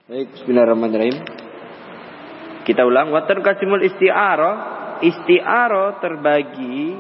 Baik, bismillahirrahmanirrahim. Kita ulang. Wa tanqasimul isti'arah. Isti'arah terbagi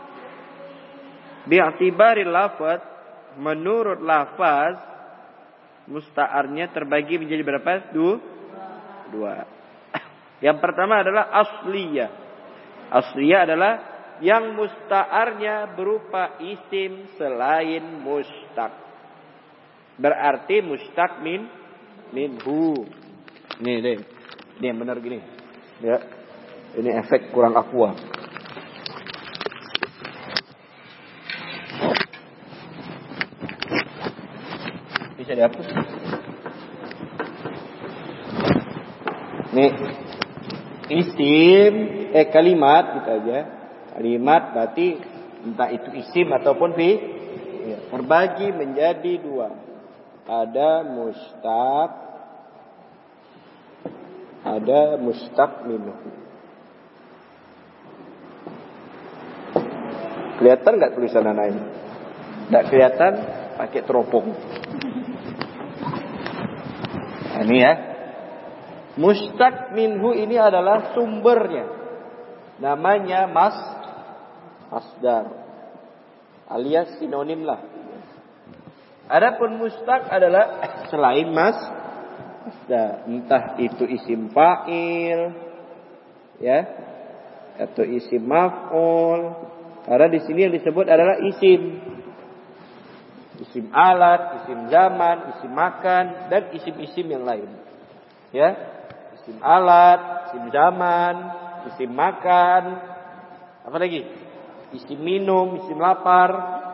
bi'atibaril lafaz, menurut lafaz musta'arnya terbagi menjadi berapa? Dua. Yang pertama adalah asliyah. Asliyah adalah yang musta'arnya berupa isim selain mustaq. Berarti mustaq minhu. Nih deh. Ini yang benar gini. Ya. Ini efek kurang aqua. Bisa dihapus. Nih. Isim kalimat gitu aja. Kalimat berarti entah itu isim ataupun ya, terbagi menjadi dua. Ada mustaq minhu. Kelihatan nggak tulisan anak ini? Nggak kelihatan, pakai teropong. Nah, ini ya. Mustaq minhu ini adalah sumbernya. Namanya masdar. Alias sinonim lah. Adapun mustaq adalah selain masdar, entah itu isim fa'il, ya, atau isim maf'ul. Karena di sini yang disebut adalah isim alat, isim zaman, isim makan, dan isim-isim yang lain. Ya, isim alat, isim zaman, isim makan, apa lagi? Isim minum, isim lapar.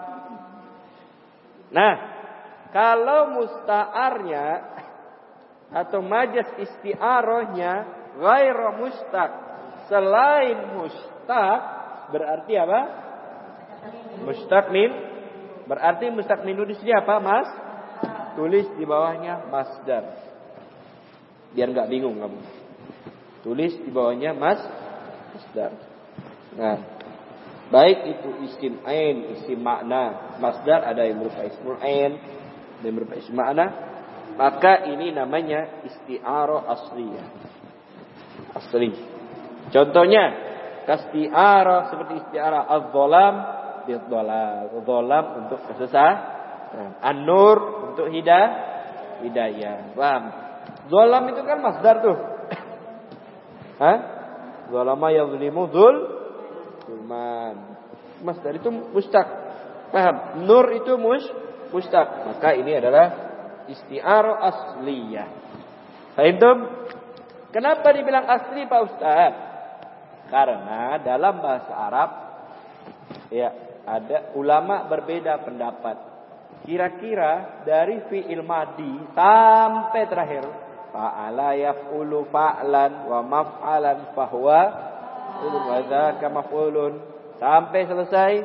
Nah. Kalau musta'arnya atau majas isti'arahnya ghairu mustaq, selain mustaq, berarti apa? Mustaq min. Berarti mustaq minhu di sini apa, Mas? Tulis di bawahnya masdar. Biar enggak bingung kamu. Tulis di bawahnya masdar. Nah, baik itu isim ain, isim makna, masdar ada yang berupa ismul ain, yang berupa isim makna, maka ini namanya isti'arah asliyah. Asli. Contohnya, kasti'arah seperti isti'arah az-zalam bid-dhalal. Zalam untuk kesesatan, an-nur untuk hidayah. Paham? Zalam itu kan masdar tuh. Hah? Zalama yazlimu zulman. Masdar itu mustaq. Paham? Nur itu mustaq. Maka ini adalah isti'arah asliyah. Fahim? Kenapa dibilang asli Pak Ustaz? Karena dalam bahasa Arab ya ada ulama berbeda pendapat. Kira-kira dari fi'il madi sampai terakhir fa'ala yaf'ulu fa'lan wa maf'alan fahuwa wa dzaka maf'ulun sampai selesai.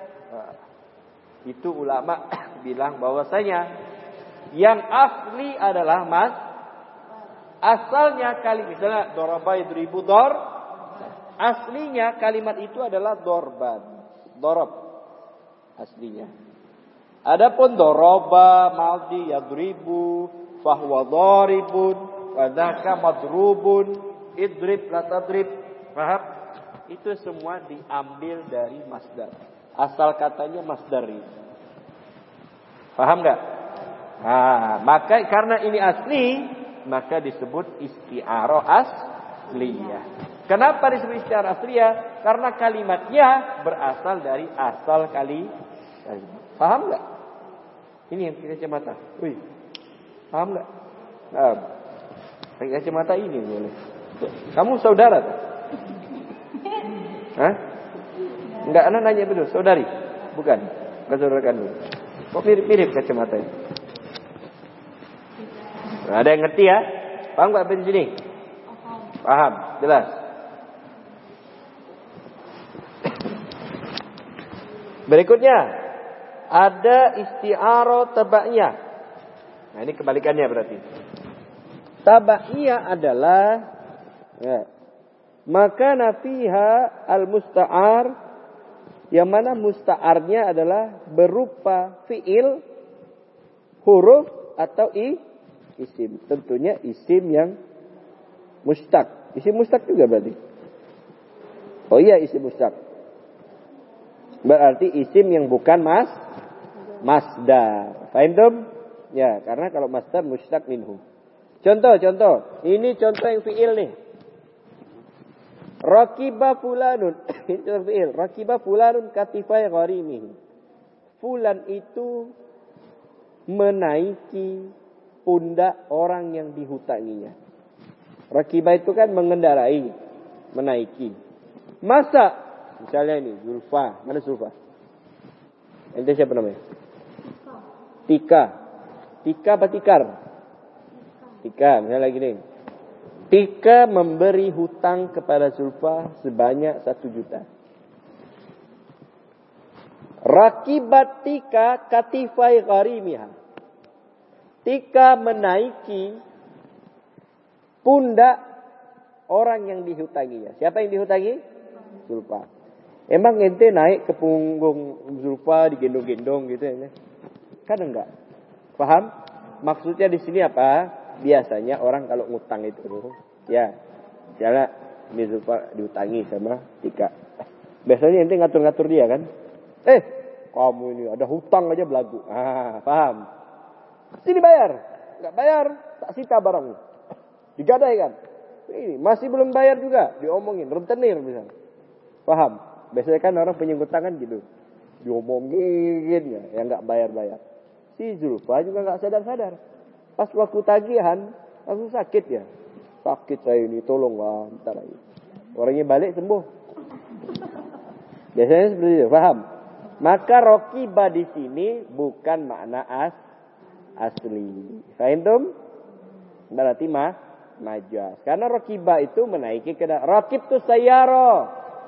Itu ulama bilang bahwasanya yang asli adalah asalnya kalimat, misalnya daraba yadribu aslinya kalimat itu adalah dorban, dorob aslinya. Adapun daraba madhi yadribu fahuwa daribun wa dzaka madrubun idrib la tadrib. Paham? Itu semua diambil dari masdar. Asal katanya masdar ini. Paham enggak? Nah, maka karena ini asli, maka disebut isti'arah asliyah. Kenapa disebut isti'arah asliyah? Karena kalimatnya berasal dari asal kalimat. Paham enggak? Ini yang pakai kacamata. Wih. Paham enggak? Nah, pakai kacamata ini boleh. Kamu saudara tak? Hah? Enggak, anak nanya betul, saudari? Bukan. Bukan saudara kandung. Kok mirip-mirip kacamatanya? Nah, ada yang ngerti ya? Paham enggak di sini? Paham, jelas. Berikutnya ada isti'arah tabaiyah. Nah, ini kebalikannya berarti. Tabaiyah adalah ya, maka nafiha al-musta'ar, yang mana musta'arnya adalah berupa fi'il, huruf atau isim. Tentunya isim yang mustaq. Isim mustaq juga berarti. Oh iya, isim mustaq. Berarti isim yang bukan masdar. Faham? Ya, karena kalau masdar mustaq minhu. Contoh. Ini contoh yang fi'il nih. Rakiba fulanun. Ini contoh fi'il. Rakiba fulanun katifai gharimihi. Fulan itu menaiki pundak orang yang dihutanginya. Rakiba itu kan mengendarai, menaiki. Masa misalnya ini Zulfa, mana Zulfa? Ente siapa namanya? Tika apa Tikar? Tika, misalnya lagi nih. Tika memberi hutang kepada Zulfa sebanyak 1 juta. Rakibat Tika katifai gharimiha. Tika menaiki pundak orang yang dihutanginya. Siapa yang dihutangi? Zulfa. Emang ente naik ke punggung Zulfa digendong-gendong gitu ya? Kan enggak. Paham? Maksudnya di sini apa? Biasanya orang kalau ngutang itu, ya, misalnya ini Zulfa diutangi sama Tika. Biasanya ente ngatur-ngatur dia kan? Kamu ini ada hutang aja belagu. Paham? Sini bayar. Enggak bayar, tak sita barangmu. Digadaikan. Ini masih belum bayar juga, diomongin, rentenir misalnya. Paham? Biasanya kan orang punya hutang kan gitu. Diomongin ya, yang enggak bayar-bayar. Si Zulfa juga enggak sadar-sadar. Pas waktu tagihan, langsung sakit ya. Sakit saya ini, tolonglah, bentar lagi. Orangnya balik sembuh. Biasanya seperti itu, paham? Maka rokiba di sini bukan makna asli. Faham? Berarti majas. Karena rokiba itu menaiki kendaraan. Rakib tu sayyara.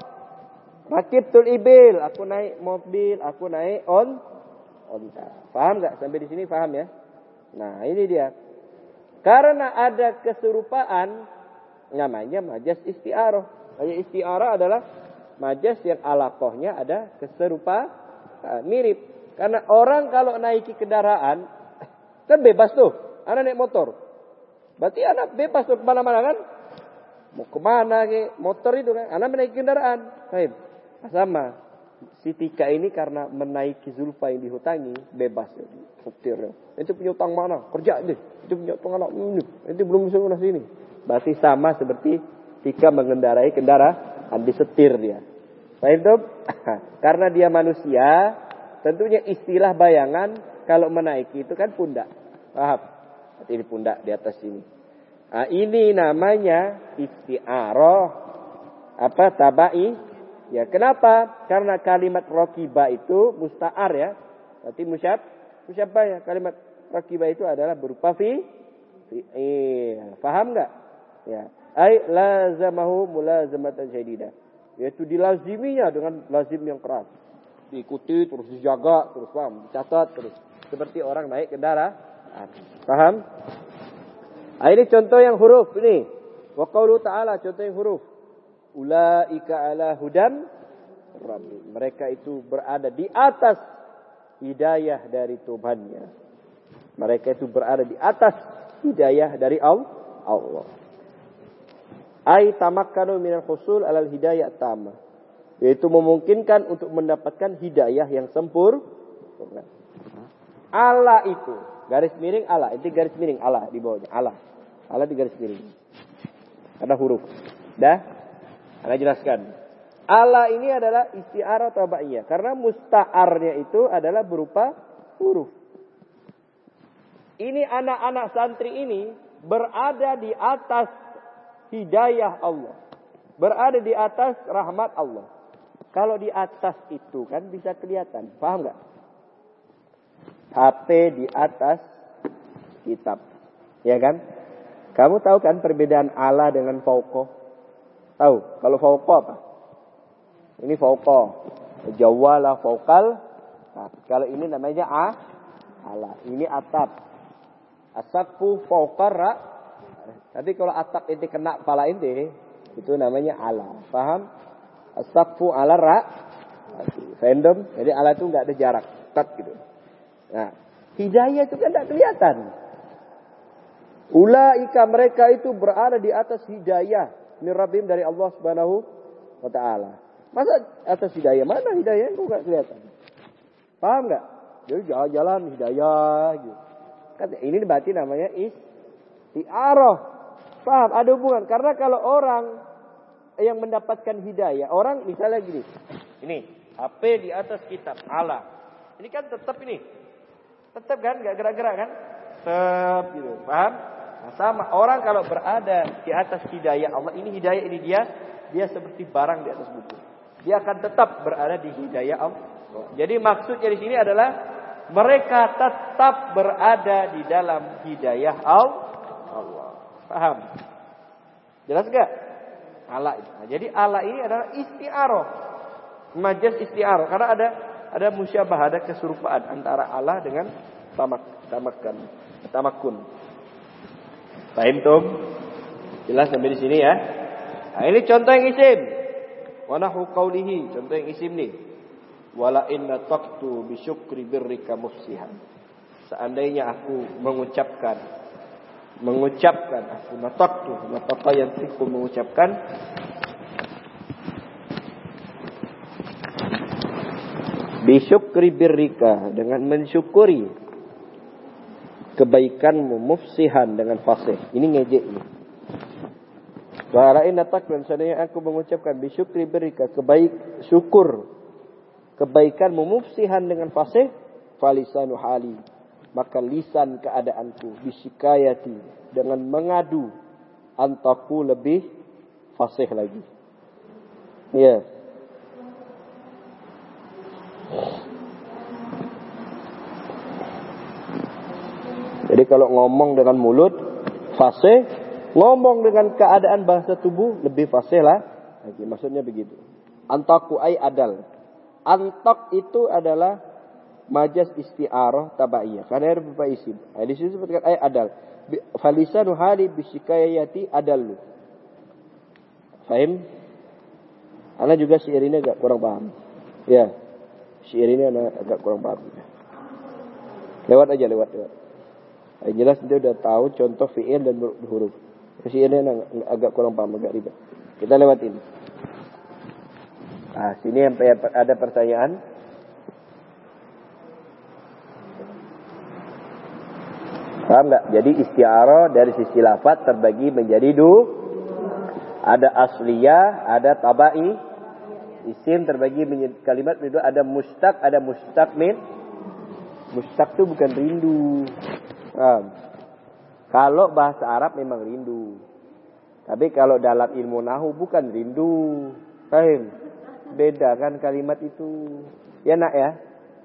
Rakib tul ibil. Aku naik mobil, aku naik onta. Paham enggak? Sampai di sini paham ya? Nah, ini dia. Karena ada keserupaan, namanya majas isti'arah. Majas isti'arah adalah majas yang alaqohnya ada keserupaan, mirip. Karena orang kalau naiki kendaraan, kan bebas tuh. Anak naik motor. Berarti anak bebas tuh kemana-mana kan. Mau kemana ke motor itu kan. Anak menaiki kendaraan. Baik. Sama. Si Tika ini karena menaiki Zulfa yang dihutangi, bebas. Setir. Itu punya utang mana? Kerja deh. Itu punya utang anak ini. Itu belum bisa lunas ini. Berarti sama seperti Tika mengendarai kendaraan, disetir dia. Baik tuh. Karena dia manusia, tentunya istilah bayangan kalau menaiki itu kan pundak. Paham? Berarti ini pundak di atas sini. Nah, ini namanya isti'arah. Tabai. Ya, kenapa? Karena kalimat rakiba itu musta'ar ya. Berarti musyabbah ya. Kalimat rakiba itu adalah berupa fi'il. Paham enggak? Ya. Ai lazamahu mulazamatan syadidah. Yaitu dilaziminya dengan lazim yang keras. Diikuti, terus dijaga, terus paham, dicatat terus. Seperti orang naik kendaraan. Paham? Ini contoh yang huruf ini. Wa qaulu ta'ala, contoh yang huruf. Ulaika ala hudan Rabbi. Mereka itu berada di atas hidayah dari Tuhannya. Mereka itu berada di atas hidayah dari Allah. Ai tamakkanu minal husul alal hidayah tamah. Yaitu memungkinkan untuk mendapatkan hidayah yang sempurna. Allah itu garis miring Allah. Itu garis miring Allah di bawahnya. Allah di garis miring. Ada huruf. Dah? Ana jelaskan. Allah ini adalah isti'arah tabaiyah. Karena musta'arnya itu adalah berupa huruf. Ini anak-anak santri ini berada di atas hidayah Allah. Berada di atas rahmat Allah. Kalau di atas itu kan bisa kelihatan. Paham gak? HP di atas kitab. Ya kan? Kamu tahu kan perbedaan Allah dengan fauqah? Tahu? Kalau fauqah apa? Ini fauqah. Jawala fauqal. Nah, kalau ini namanya ala. Ini atap. Asaqfu fauqar. Tapi kalau atap ini kena kepala ini, itu namanya ala. Paham? Asaqfu ala ra. Fandom. Jadi ala itu enggak ada jarak. Tat gitu. Nah, hidayah itu kan enggak kelihatan. Ulaika mereka itu berada di atas hidayah min rabbihim dari Allah Subhanahu wa taala. Masa atas hidayah? Mana hidayah? Kok enggak kelihatan? Paham enggak? Jadi jalan-jalan hidayah gitu. Kan ini berarti namanya isti'arah. Paham? Ada hubungan. Karena kalau orang yang mendapatkan hidayah, orang misalnya gini. Ini HP di atas kitab Allah. Ini kan tetap ini. Tetap kan enggak gerak-gerak kan? Tetap gitu. Paham? Nah, sama orang kalau berada di atas hidayah Allah, ini hidayah ini dia seperti barang di atas buku. Dia akan tetap berada di hidayah Allah. Jadi maksudnya di sini adalah mereka tetap berada di dalam hidayah Allah. Paham? Jelas enggak? Allah. Nah, jadi Allah ini adalah isti'arah. Majaz isti'arah karena ada musyabah, ada keserupaan antara Allah dengan tamakun. Paham tum? Jelas sampai di sini ya. Nah, ini contoh yang isim. Wa nahu qaulihi, contoh yang isim nih. Wala inna taqtu bi syukri birrika mufsihan. Seandainya aku mengucapkan aku nataqa yantiqu mengucapkan bi syukri birrika dengan mensyukuri kebaikanmu mufsihan dengan fasih. Ini ngejek ini. Wala inna taqtu seandainya aku mengucapkan bi syukri birrika syukur kebaikanmu mufsihan dengan fasih falisanu hali maka lisan keadaanku bisyikayati dengan mengadu antaku lebih fasih lagi. Ya. Jadi kalau ngomong dengan mulut fasih, ngomong dengan keadaan bahasa tubuh lebih fasih lah. Maksudnya begitu. Antaku ay adal. Antak itu adalah majaz isti'arah tabaiyah. Karena ada beberapa isim. Di sini disebutkan ay adal. Falisanu hali bisyikayati adallu. Fahim? Ana juga syair ini agak kurang paham. Ya. Syair ini ana agak kurang paham. Lewat. Yang jelas dia udah tahu contoh fi'il dan huruf. Syair ini ana agak kurang paham, agak ribet. Kita lewatin. Nah, sini yang ada pertanyaan. Paham enggak? Jadi isti'arah dari sisi lafaz terbagi menjadi ada asliyah, ada tabai. Isim terbagi menjadi kalimat itu ada mustaq, ada mustaq min. Mustaq itu bukan rindu. Paham? Kalau bahasa Arab memang rindu. Tapi kalau dalam ilmu nahu bukan rindu. Paham? Beda kan kalimat itu. Ya nak ya.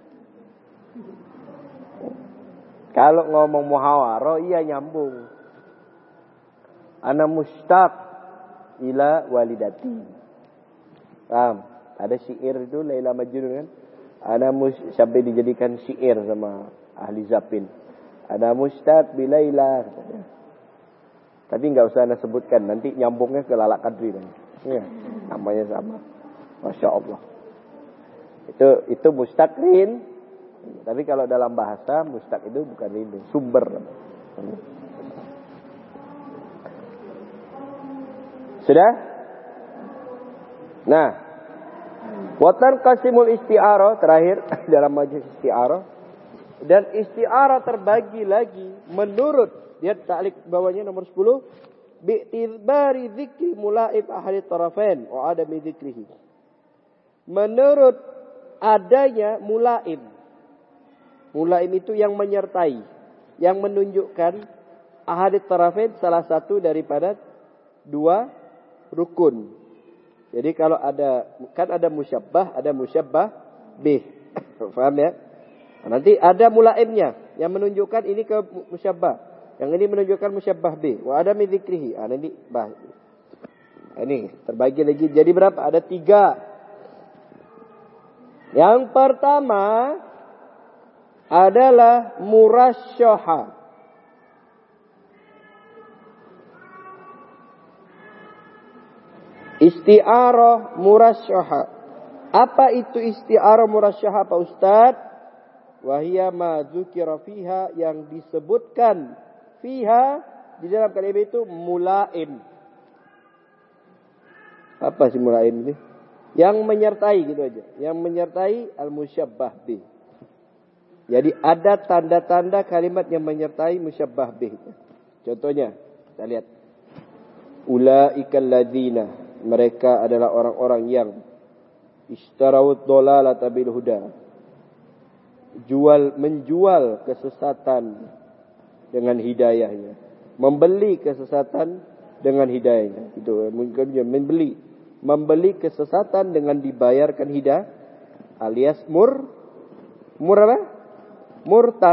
Kalau ngomong muhawarah iya nyambung. Ana mustaq ila walidati. Paham? Ada syair itu Laila Majnun kan. Ana sampai dijadikan syair sama ahli Zapin. Ana mustaq bi Laila. Tapi enggak usah ana sebutkan, nanti nyambungnya ke Lala Kadri kan. Ya, namanya sama. Masya Allah. Itu mustaqrin. Tapi kalau dalam bahasa mustaq itu bukan rindu, sumber. Sudah? Nah, watan qasimul isti'arah terakhir dalam majlis isti'arah. Dan isti'arah terbagi lagi menurut dia ta'liq bawahnya nomor 10 bi'tibari dzikri mula'ib ahli tarafain wa adami dzikrihi. Menurut adanya mulaim. Mulaim itu yang menyertai. Yang menunjukkan ahadits tarafain salah satu daripada dua rukun. Jadi kalau ada musyabbah, ada musyabbah bih. Faham ya? Nanti ada mulaimnya. Yang menunjukkan ini ke musyabbah. Yang ini menunjukkan musyabbah bih. Wa ada dzikrihi. Nanti bahas. Ini terbagi lagi. Jadi berapa? Ada 3. Yang pertama adalah murasyahah. Isti'arah murasyahah. Apa itu isti'arah murasyahah Pak Ustaz? Wahia ma dzukira fiha yang disebutkan fiha di dalam kalimat itu mulaim. Apa sih mulaim ini? Yang menyertai gitu aja. Yang menyertai al-musyabbah bih. Jadi ada tanda-tanda kalimat yang menyertai musyabbah bih. Contohnya, kita lihat. Ulaikal ladzina, mereka adalah orang-orang yang ishtarawud dolalata bil huda. Menjual kesesatan dengan hidayahnya. Membeli kesesatan dengan hidayahnya. Itu mungkin membeli kesesatan dengan dibayarkan hidayah, alias apa? Murtad.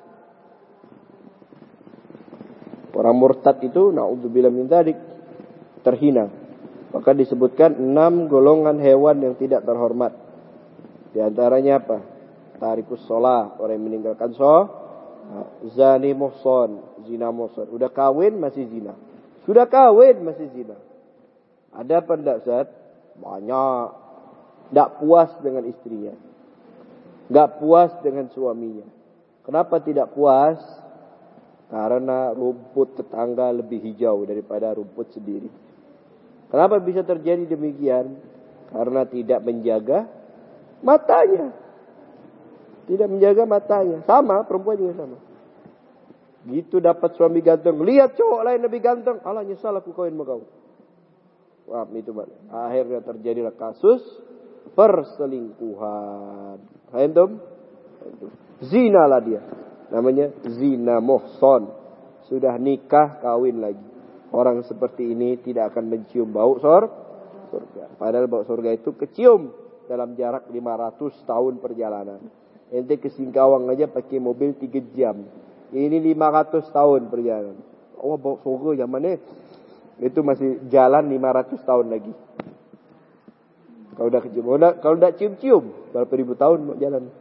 Orang murtad itu naudzubillah min dzalik, terhina. Maka disebutkan 6 golongan hewan yang tidak terhormat. Di antaranya apa? Tarikus shalah, orang yang meninggalkan shalah. Zani muhsan, zina muhsan. Udah kawin masih zina. Sudah kawin masih zina. Ada apa enggak, Ustaz? Banyak. Enggak puas dengan istrinya. Enggak puas dengan suaminya. Kenapa tidak puas? Karena rumput tetangga lebih hijau daripada rumput sendiri. Kenapa bisa terjadi demikian? Karena tidak menjaga matanya. Tidak menjaga matanya. Sama, perempuan juga sama. Gitu dapat suami ganteng. Lihat cowok lain lebih ganteng. Alah, nyesal aku kawin sama kau. Wah, itu balik. Akhirnya terjadilah kasus perselingkuhan. Antum? Zina lah dia. Namanya zina muhsan. Sudah nikah, kawin lagi. Orang seperti ini tidak akan mencium bau surga. Padahal bau surga itu kecium dalam jarak 500 tahun perjalanan. Ente ke Singkawang aja pakai mobil 3 jam. Ini 500 tahun perjalanan. Oh, bau surga yang mana? Itu masih jalan 500 tahun lagi. Kalau udah kecium, kalau udah cium-cium, berapa ribu tahun mau jalan.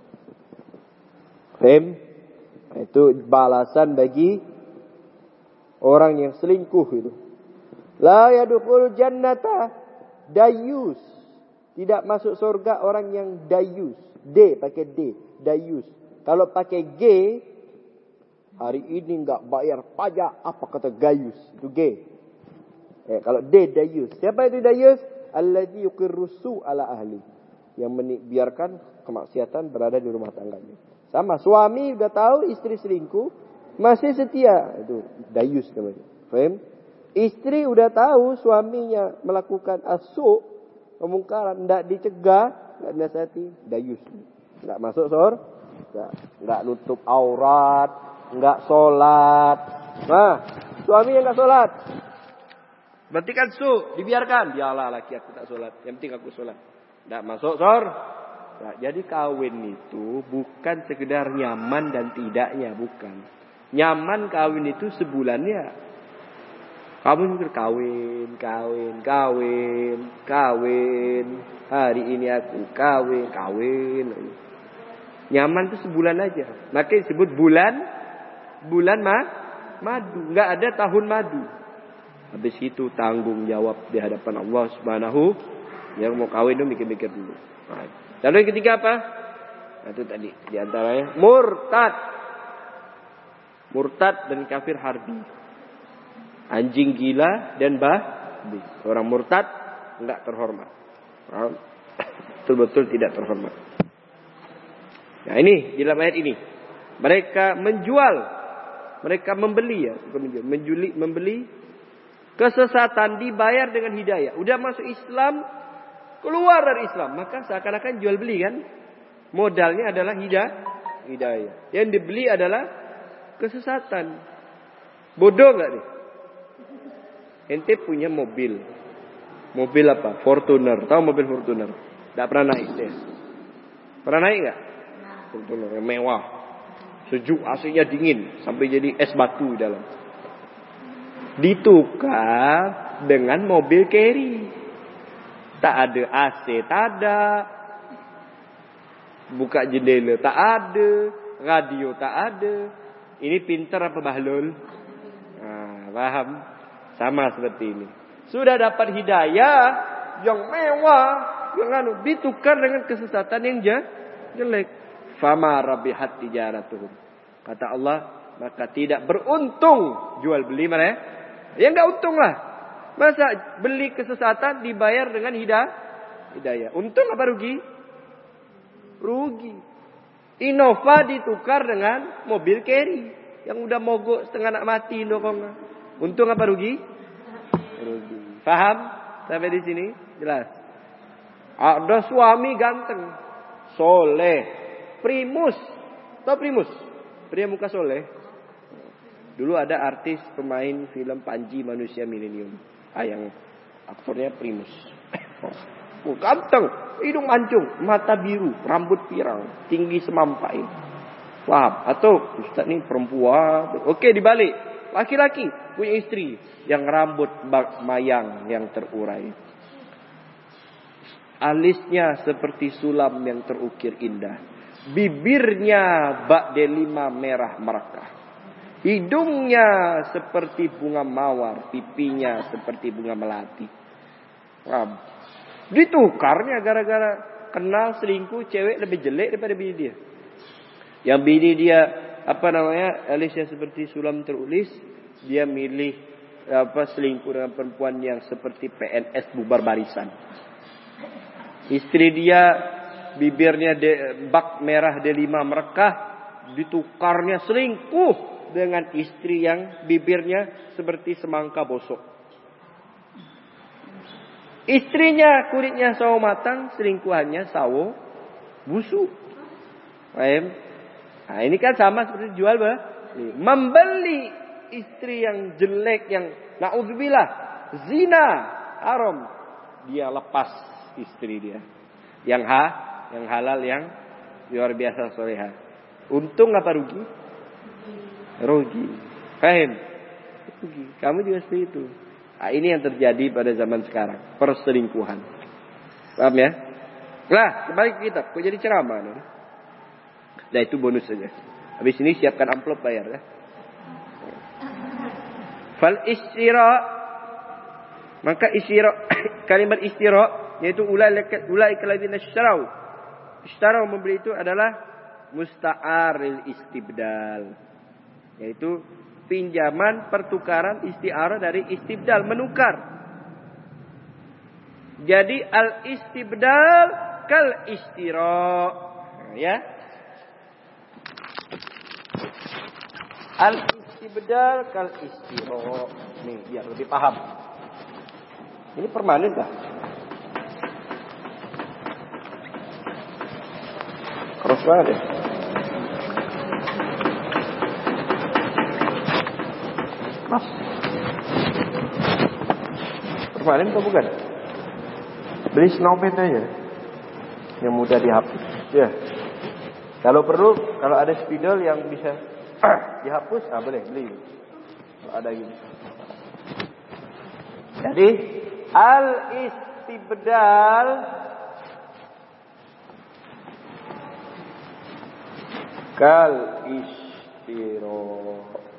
Faham? Itu balasan bagi orang yang selingkuh itu. La yadkhul jannata dayus. Tidak masuk surga orang yang dayus. D pakai D, dayus. Kalau pakai G, hari ini enggak bayar pajak, apa kata gayus? Itu G. Kalau D, dayus. Siapa itu dayus? Alladzi yuqirru ala ahli. Yang membiarkan kemaksiatan berada di rumah tangganya. Sama, suami udah tahu istri selingkuh, masih setia. Itu dayus namanya. Faham? Istri udah tahu suaminya melakukan asu, kemungkaran, enggak dicegah, enggak dinasihati, dayus. Enggak masuk enggak nutup aurat, enggak sholat. Nah, suaminya enggak sholat. Berarti kan dibiarkan. Biarlah laki aku tak sholat. Yang penting aku sholat. Enggak masuk Nah, jadi kawin itu bukan sekedar nyaman dan tidaknya, bukan. Nyaman kawin itu sebulannya. Kamu kawin. Hari ini aku kawin. Nyaman itu sebulan aja. Makanya disebut bulan madu. Enggak ada tahun madu. Habis itu tanggung jawab di hadapan Allah Subhanahu. Yang mau kawin itu mikir-mikir dulu. Lalu yang ketiga apa? Nah, itu tadi di antaranya murtad dan kafir harbi. Anjing gila dan babi. Orang murtad enggak terhormat. Betul-betul tidak terhormat. Nah, ini di dalam ayat ini. Mereka menjual, mereka membeli ya, membeli kesesatan dibayar dengan hidayah. Udah masuk Islam, keluar dari Islam, maka seakan-akan jual beli kan? Modalnya adalah hidayah. Yang dibeli adalah kesesatan. Bodoh enggak nih? Ente punya mobil. Mobil apa? Fortuner. Tahu mobil Fortuner? Enggak pernah naik deh. Pernah naik enggak? Fortuner yang mewah. Sejuk, AC-nya dingin sampai jadi es batu di dalam. Ditukar dengan mobil carry. Tak ada AC, tak ada. Buka jendela, tak ada. Radio, tak ada. Ini pintar apa bahlul? Nah, paham? Sama seperti ini. Sudah dapat hidayah yang mewah, yang ditukar dengan kesesatan yang jelek. Fama rabihat tijaratuhum. Kata Allah, maka tidak beruntung jual beli mana? Ya enggak untung lah. Masa beli kesesatan dibayar dengan hidayah. Untung apa rugi? Rugi. Innova ditukar dengan mobil carry yang udah mogok setengah nak mati dokongnya. Untung apa rugi? Rugi. Paham? Sampai di sini jelas. Ada suami ganteng, soleh, primus. Tahu primus? Pria muka soleh. Dulu ada artis pemain film Panji Manusia Milenium. Yang aktornya primus. Ganteng, hidung mancung, mata biru, rambut pirang, tinggi semampai. Paham? Atau Ustaz ini perempuan. Oke, dibalik. Laki-laki punya istri yang rambut mayang yang terurai. Alisnya seperti sulam yang terukir indah. Bibirnya bak delima merah merekah. Hidungnya seperti bunga mawar, pipinya seperti bunga melati. Ditukarnya gara-gara kenal selingkuh, cewek lebih jelek daripada bini dia. Yang bini dia alisnya seperti sulam terulis, dia milih selingkuh dengan perempuan yang seperti PNS bubar barisan. Istri dia bibirnya bak merah D5 merekah, ditukarnya selingkuh dengan istri yang bibirnya seperti semangka bosok. Istrinya kulitnya sawo matang, selingkuhannya sawo busuk. Paham? Nah, ini kan sama seperti jual membeli istri yang jelek, yang naudzubillah zina, haram. Dia lepas istri dia. Yang halal, yang luar biasa soleha. Untung apa rugi? Rugi. Paham? Rugi. Kamu juga seperti itu. Nah, ini yang terjadi pada zaman sekarang. Perselingkuhan. Paham ya? Nah, kembali ke kitab. Kok jadi ceramah? Nah, itu bonus saja. Habis ini siapkan amplop bayar ya. Fal istira. Maka istira. Kalimat istira. Yaitu ulaika ladzina istarau. Istarau membeli itu adalah musta'aril istibdal. Yaitu pinjaman, pertukaran, istiarah dari istibdal, menukar. Jadi al-istibdal kal istira. Ya. Al-istibdal kal istira. Nih, biar lebih paham. Ini permanen dah. Keras banget ya. Mas, permanen atau bukan? Beli snowman aja, yang mudah dihapus. Ya. Kalau perlu, kalau ada spidol yang bisa dihapus, boleh beli. Kalau ada gitu. Jadi al-istibdal kal istiro.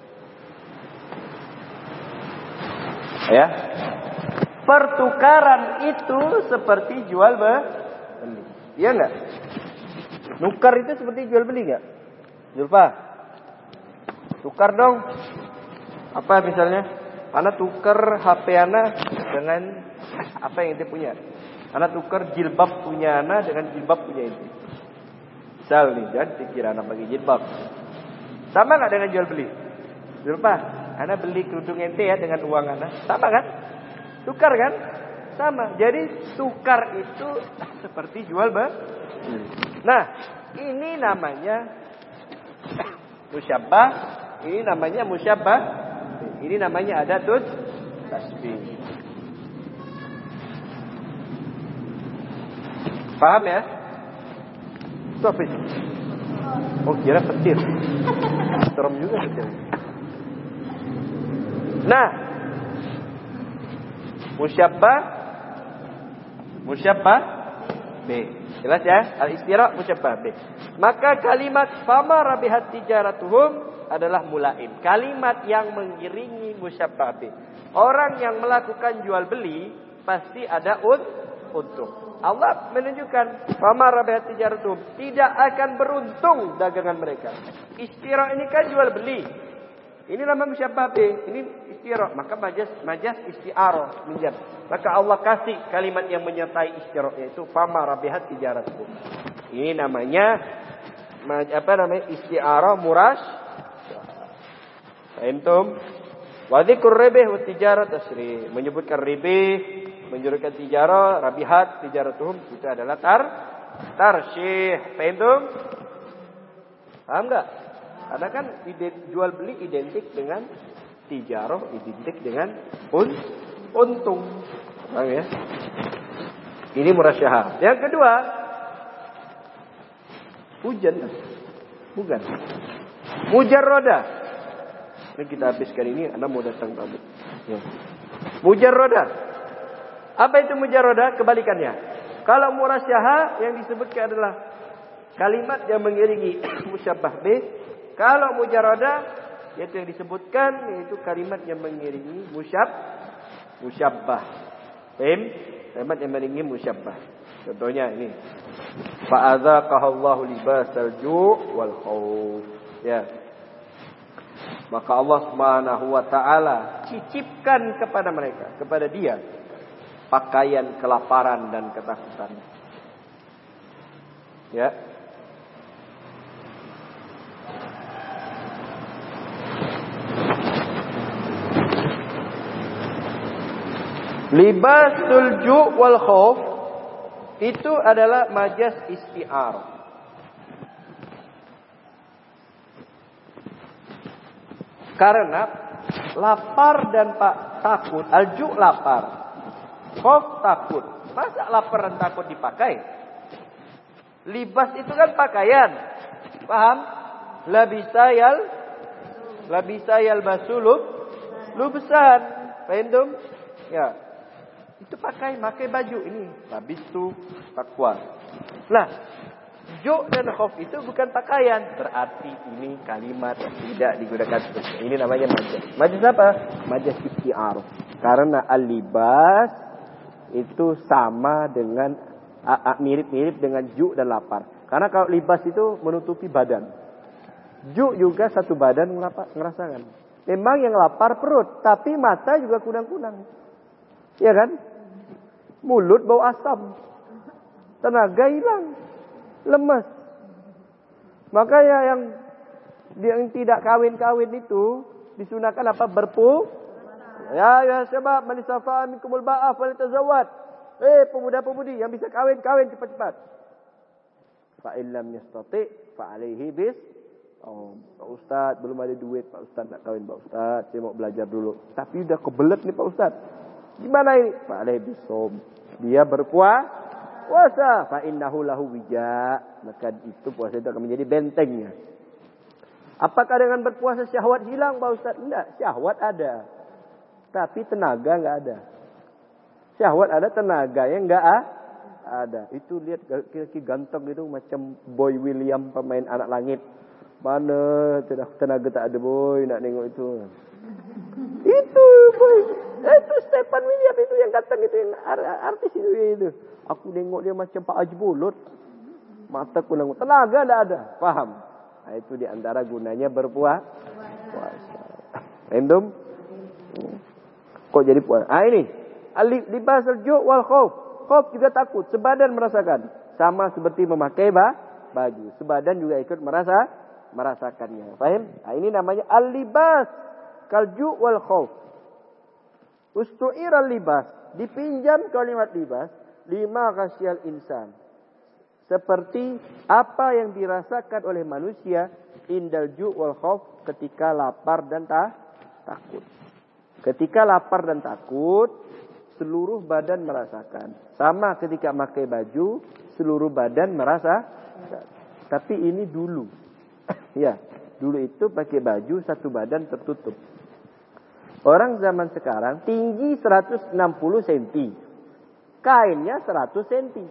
Ya. Pertukaran itu seperti jual beli. Iya enggak? Nukar itu seperti jual beli enggak? Zulfa. Tukar dong. Apa misalnya? Ana tukar HP ana dengan apa yang ente punya. Ana tukar jilbab punya ana dengan jilbab punya ente. Misal nih, jangan dikira ana bagi jilbab. Sama enggak dengan jual beli? Zulfa, ana beli kerudung ente ya dengan uang ana. Sama kan? Tukar kan? Sama. Jadi tukar itu seperti jual beli. Nah, ini namanya musyabbah. Ini namanya musyabbah. Ini namanya adatut tasbih. Paham ya? Itu apa itu? Oh, kira petir. Serem juga petir. Nah, musyabbah B. Jelas ya? Al-istira musyabbah B. Maka kalimat fama rabihat tijaratuhum adalah mulaim. Kalimat yang mengiringi musyabbah B. Orang yang melakukan jual beli pasti ada untung. Allah menunjukkan fama rabihat tijaratuhum, tidak akan beruntung dagangan mereka. Istira ini kan jual beli. Ini nama musyabbah bih. Ini isti'arah. Maka majas isti'arah. Minjam. Maka Allah kasih kalimat yang menyertai isti'arah. Yaitu fama rabihat tijaratukum. Ini namanya isti'arah murash. Antum wa dzikrur ribih wa tijarah tasrih. Menyebutkan ribih, menyebutkan tijarah, rabihat tijaratuhum, itu adalah tarsyih. Antum paham enggak? Karena kan jual beli identik dengan tijarah, identik dengan untung. Paham ya? Ini murasyahah. Yang kedua, hujan. Bukan. Mujarroda. Ini kita habiskan ini, Anda mau datang tamu. Ya. Mujarroda. Apa itu mujarroda? Kebalikannya. Kalau murasyahah yang disebutkan adalah kalimat yang mengiringi musyabbah bih. Kalau mujarroda, yaitu yang disebutkan, yaitu kalimat yang mengiringi musyabbah. Paham? Kalimat yang mengiringi musyabbah. Contohnya ini. Fa'adzaqahallahu libasal ju' wal khauf. Ya. Maka Allah Subhanahu wa taala cicipkan kepada mereka, kepada dia, pakaian kelaparan dan ketakutan. Ya. Libasul ju' wal khauf itu adalah majas isti'arah. Karena lapar dan takut, alju lapar, khauf takut. Masa lapar dan takut dipakai? Libas itu kan pakaian. Paham? Labisayal basulub lubsan. Paham? Ya. Itu pakai baju ini. Labis itu takwa. Nah, ju' dan khauf itu bukan pakaian. Berarti ini kalimat tidak digunakan seperti ini. Ini namanya majas. Majas apa? Majas isti'arah. Karena al-libas itu sama dengan mirip-mirip dengan ju' dan lapar. Karena kalau libas itu menutupi badan. Ju' juga satu badan ngerasakan. Memang yang lapar perut, tapi mata juga kunang-kunang. Ya kan? Mulut bau asam. Tenaga hilang. Lemas. Makanya yang tidak kawin-kawin itu disunahkan apa? Ya syabab man istafa'a minkumul ba'af falyatazawwad. Pemuda-pemudi yang bisa kawin cepat-cepat. Fa illam yastati' fa alaihi bis. Pak Ustaz belum ada duit, Pak Ustaz nak kawin Pak Ustaz, saya mau belajar dulu. Tapi udah kebelet nih Pak Ustaz. Gimana ini? Fa alaihi bisom. Dia puasa, fa innahu lahu wija, maka itu puasa itu akan menjadi bentengnya. Apakah dengan berpuasa syahwat hilang Pak Ustaz? Enggak, syahwat ada. Tapi tenaga enggak ada. Syahwat ada, tenaga yang enggak ada. Itu lihat kaki ganteng itu macam Boy William pemain Anak Langit. Mana tenaga tak ada boy nak tengok itu. Itu boy. Itu Stephen William itu yang ganteng itu, yang artis itu. Aku tengok dia macam Pak Haji Bolot. Mata kunang, tenaga enggak ada. Paham? Nah, itu di antara gunanya berpuasa. Random. Kok jadi puasa? Ini libasul ju' wal khauf. Khauf juga takut, sebadan merasakan. Sama seperti memakai baju. Sebadan juga ikut merasakannya. Paham? Nah, ini namanya al-libas kalju wal khauf. Ustu'ira libas, dipinjam kalimat libas lima khasyal insan. Seperti apa yang dirasakan oleh manusia indal ju' wal khauf ketika lapar dan takut. Ketika lapar dan takut, seluruh badan merasakan. Sama ketika pakai baju, seluruh badan merasakan. Tapi ini dulu. Ya, dulu itu pakai baju satu badan tertutup. Orang zaman sekarang tinggi 160 cm. Kainnya 100 cm.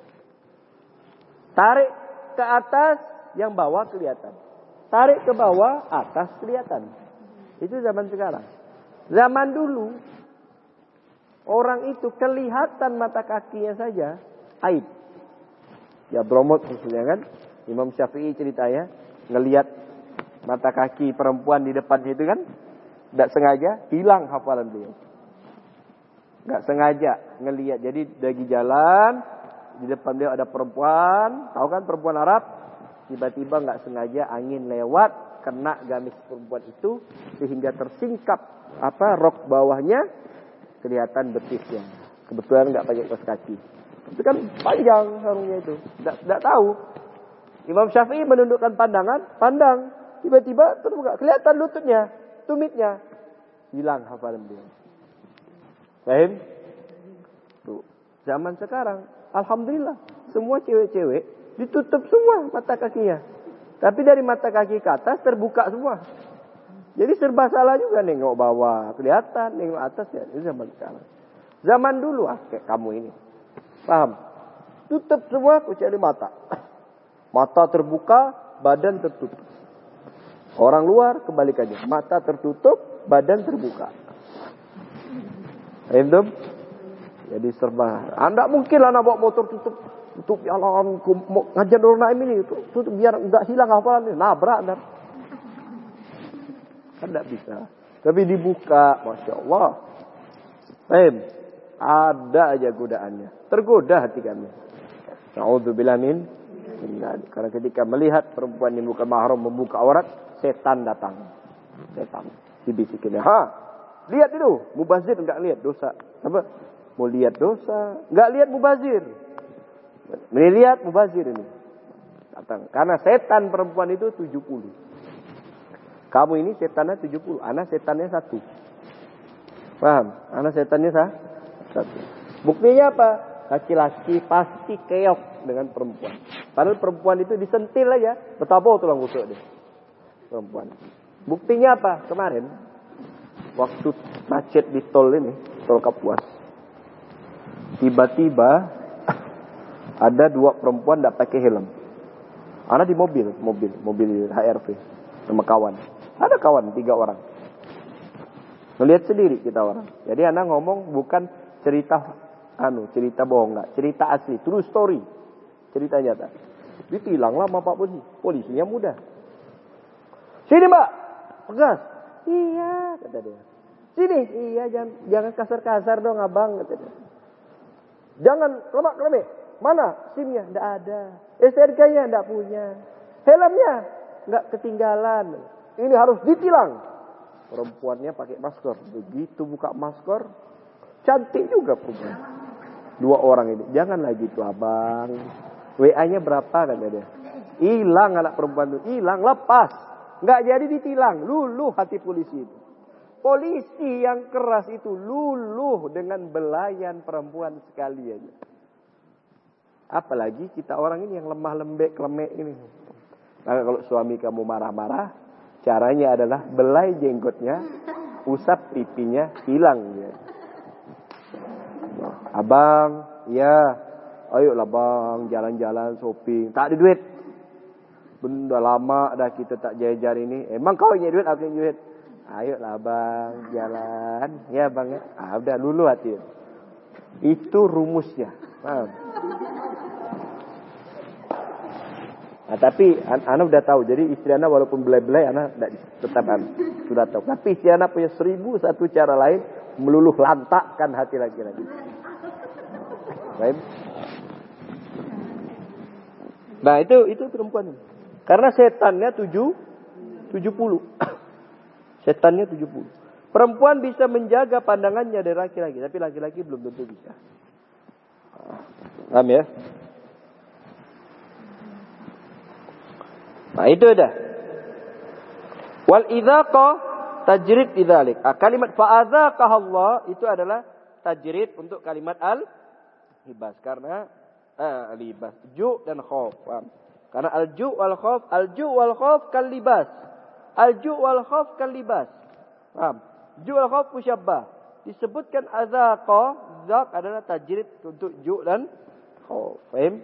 Tarik ke atas, yang bawah kelihatan. Tarik ke bawah, atas kelihatan. Itu zaman sekarang. Zaman dulu, orang itu kelihatan mata kakinya saja, aib. Ya bromot khususnya kan. Imam Syafi'i ceritanya, ngelihat mata kaki perempuan di depan situ kan. Tidak sengaja hilang hafalan beliau. Tidak sengaja ngelihat. Jadi lagi jalan, di depan beliau ada perempuan. Tahu kan perempuan Arab? Tiba-tiba nggak sengaja angin lewat, kena gamis perempuan itu sehingga tersingkap rok bawahnya, kelihatan betisnya. Kebetulan nggak pakai kaos kaki. Itu kan panjang sarungnya itu. Tidak tahu. Imam Syafi'i menundukkan pandangan, pandang. Tiba-tiba terbuka, kelihatan lututnya, tumitnya. Hilang hafalan beliau. Paham? Tuh. Zaman sekarang, alhamdulillah, semua cewek-cewek ditutup semua mata kakinya. Tapi dari mata kaki ke atas terbuka semua. Jadi serba salah juga, nengok bawah kelihatan, nengok atas ya. Itu zaman sekarang. Zaman dulu kayak kamu ini. Paham? Tutup semua kecuali mata. Mata terbuka, badan tertutup. Orang luar kebalikannya. Mata tertutup, badan terbuka. Paham? Jadi serba. Anda mungkin lah nak bawa motor tutup jalan. Ngajar Nurul Naim ini. Tutup biar enggak hilang hafalannya. Nabrak Anda. Kan tidak bisa. Tapi dibuka. Masya Allah. Paham? Ada aja godaannya. Tergoda hati kami. Na'udzubillah min. Karena ketika melihat perempuan yang bukan mahram membuka aurat, setan datang. Setan. Dibisikin. Lihat itu. Mubazir enggak lihat dosa. Apa? Mau lihat dosa. Enggak lihat mubazir. Melihat mubazir ini. Datang. Karena setan perempuan itu 70. Kamu ini setannya 70. Anak setannya 1. Paham? Anak setannya 1. Buktinya apa? Laki-laki pasti keok dengan perempuan. Padahal perempuan itu disentil aja. Betapa tulang rusuk dia. Perempuan. Buktinya apa? Kemarin. Waktu macet di tol ini. Tol Kapuas. Tiba-tiba. Ada 2 perempuan tidak pakai helm. Anak di mobil HRV. Sama kawan. Ada kawan 3 orang. Melihat sendiri kita orang. Jadi anak ngomong bukan cerita bohong enggak, cerita asli, true story. Cerita nyata. Ditilanglah sama Pak Polisi. Polisinya muda. Sini, Mbak. Pegas. Iya, kata dia. Sini. Iya, jangan kasar-kasar dong, Abang, kata dia. Jangan kelemak-kelemik. Mana SIM-nya? Enggak ada. STNK-nya enggak punya. Helmnya enggak ketinggalan. Ini harus ditilang. Perempuannya pakai masker. Begitu buka masker, cantik juga perempuan. 2 orang ini. Janganlah gitu, Abang. WA-nya berapa kata dia. Hilang anak perempuan itu. Hilang, lepas. Nggak jadi ditilang. Luluh hati polisi itu. Polisi yang keras itu luluh dengan belayan perempuan sekali aja. Apalagi kita orang ini yang lemah lembek, lemek ini. Maka kalau suami kamu marah-marah, caranya adalah belai jenggotnya, usap pipinya, hilang dia. Abang, ya, ayolah bang, jalan-jalan, shopping. Tak ada duit. Benda lama dah kita tak jajar ini. Emang kau punya duit, aku punya duit. Ayolah bang, jalan. Ya bang, ya. Udah lulu hati. Itu rumusnya. Paham? Nah, tapi anak udah tahu. Jadi istri anak walaupun belai-belai, anak tetap sudah tahu. Tapi istri anak punya 1001 cara lain meluluh lantakkan hati laki-laki. Baik. Nah itu perempuan. Karena setannya 70. Setannya 70. Perempuan bisa menjaga pandangannya dari laki-laki, tapi laki-laki belum tentu bisa. Paham ya? Nah itu dah. Wal idzaqa tajrid bidzalik. Kalimat fa'adzaqah Allah itu adalah tajrid untuk kalimat al-libas. Karena libas, ju' dan khauf. Karena al-ju' wal khauf kal libas. Al-ju' wal khauf kal libas. Paham? Ju' wal khauf musyabbah. Disebutkan adzaqa, zaq adalah tajrid untuk ju' dan khauf. Faham?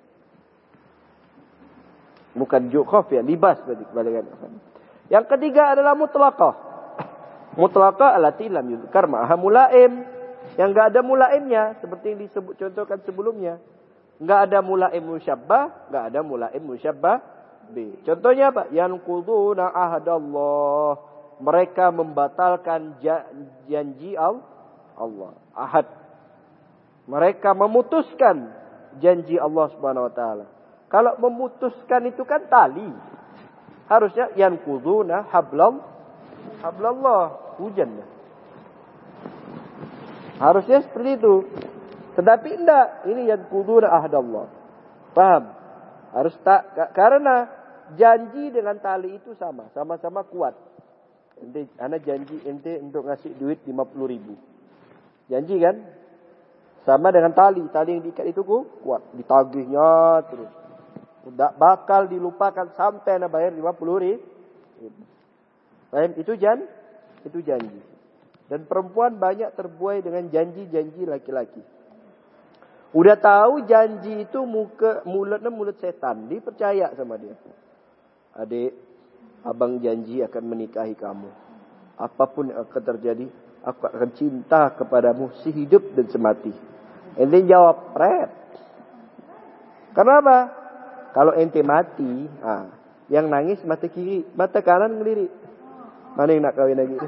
Bukan ju' khauf ya, libas berarti kebalikan. Yang ketiga adalah mutlaqah. Mutlaqah allati lam yuzkar ma'aha mulaim. Yang enggak ada mulaimnya seperti yang disebut contohkan sebelumnya. Enggak ada mulaim musyabbah, enggak ada mulaim musyabbah B. Contohnya apa? Yanquduna ahdallah. Mereka membatalkan janji Allah. Ahad. Mereka memutuskan janji Allah Subhanahu wa taala. Kalau memutuskan itu kan tali. Harusnya yanquduna hablallah. Hujan. Harusnya seperti itu. Tetapi enggak. Ini yanquduna ahdallah. Paham? Harus tak, karena janji dengan tali itu sama. Sama-sama kuat. Ana janji ente untuk ngasih duit 50.000. Janji kan? Sama dengan tali. Tali yang diikat itu kuat. Ditagihnya terus. Tidak bakal dilupakan sampai anda bayar 50.000. Itu janji. Dan perempuan banyak terbuai dengan janji-janji laki-laki. Udah tahu janji itu mulutnya mulut setan. Dia percaya sama dia. Adik, abang janji akan menikahi kamu. Apapun yang akan terjadi, aku akan cinta kepadamu sehidup dan semati. Ente jawab, red. Kenapa? Kalau ente mati, yang nangis mata kiri, mata kanan ngelirik. Mana yang nak kawin lagi?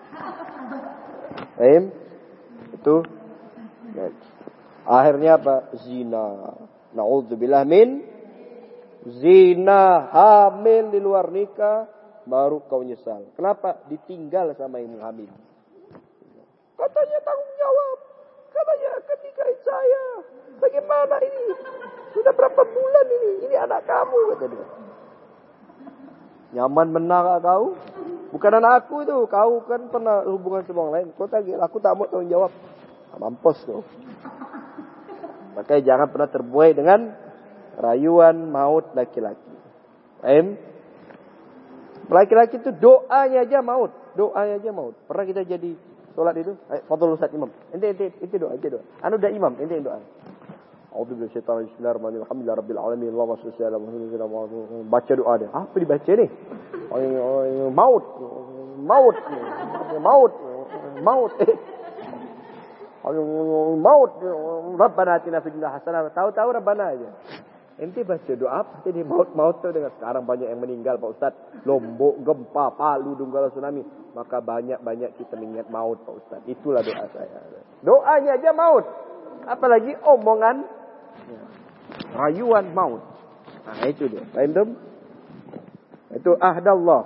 Itu. Akhirnya apa? Zina. Na'udzubillah min zina. Hamil di luar nikah. Baru kau nyesal. Kenapa? Ditinggal sama yang hamil. Katanya tanggung jawab. Katanya akan nikahin saya. Bagaimana ini? Sudah berapa bulan ini? Ini anak kamu. Kata dia. Nyaman benar kau? Bukan anak aku itu. Kau kan pernah hubungan sama orang lain. Kau tagih. Aku tak mau tanggung jawab. Mampus kau. Makanya jangan pernah terbuai dengan rayuan maut laki-laki. Laki-laki itu doanya aja maut. Doanya aja maut. Pernah kita jadi solat itu? Fadhil Ustaz Imam. Ente doa. Anu dah imam. Ente doa. A'udzubillahi minasyaitonir rajim. Bismillahirrahmanirrahim. Alhamdulillahirabbil alamin. Allahumma shalli ala Muhammad. Baca doa dia. Apa dibaca ni? Maut. Maut. Rabbana atina fid dunya hasanah. Tahu-tahu Rabbana aja. Ente baca doa apa? Jadi maut tu dengan sekarang banyak yang meninggal Pak Ustaz. Lombok, gempa, Palu, Donggala, tsunami. Maka banyak kita mengingat maut Pak Ustaz. Itulah doa saya. Doanya aja maut. Apalagi omongan rayuan maut. Nah itu dia. Faham? Itu ahdallah.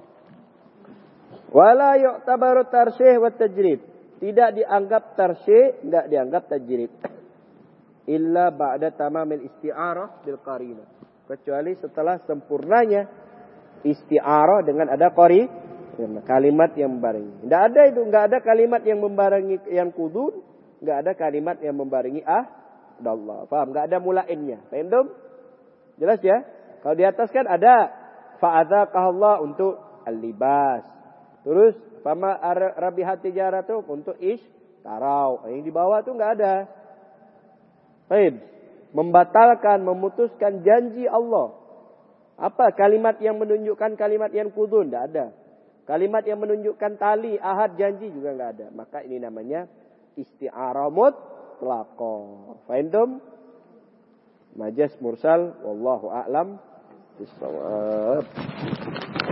Wala yu'tabaru tarsyih wa tajrib. Tidak dianggap tarsyih, tidak dianggap tajrib. Illa ba'da tamamil isti'arah bil qarinah. Kecuali setelah sempurnanya isti'arah dengan ada kalimat yang membarengi. Tidak ada itu, enggak ada kalimat yang membarengi yang kudun, enggak ada kalimat yang membarengi ahdallah. Faham? Enggak ada mulainnya. Faham? Jelas ya? Kalau di atas kan ada fa'adzaqahallah untuk al-libas. Terus fama rabihat tijaratu untuk tarau. Yang di bawah tu enggak ada. Baik. Membatalkan, memutuskan janji Allah. Apa kalimat yang menunjukkan kalimat yang kudun? Enggak ada. Kalimat yang menunjukkan tali, ahad, janji juga enggak ada. Maka ini namanya isti'arah mutlaqah. Faham? Majaz mursal wallahu a'lam bissawab.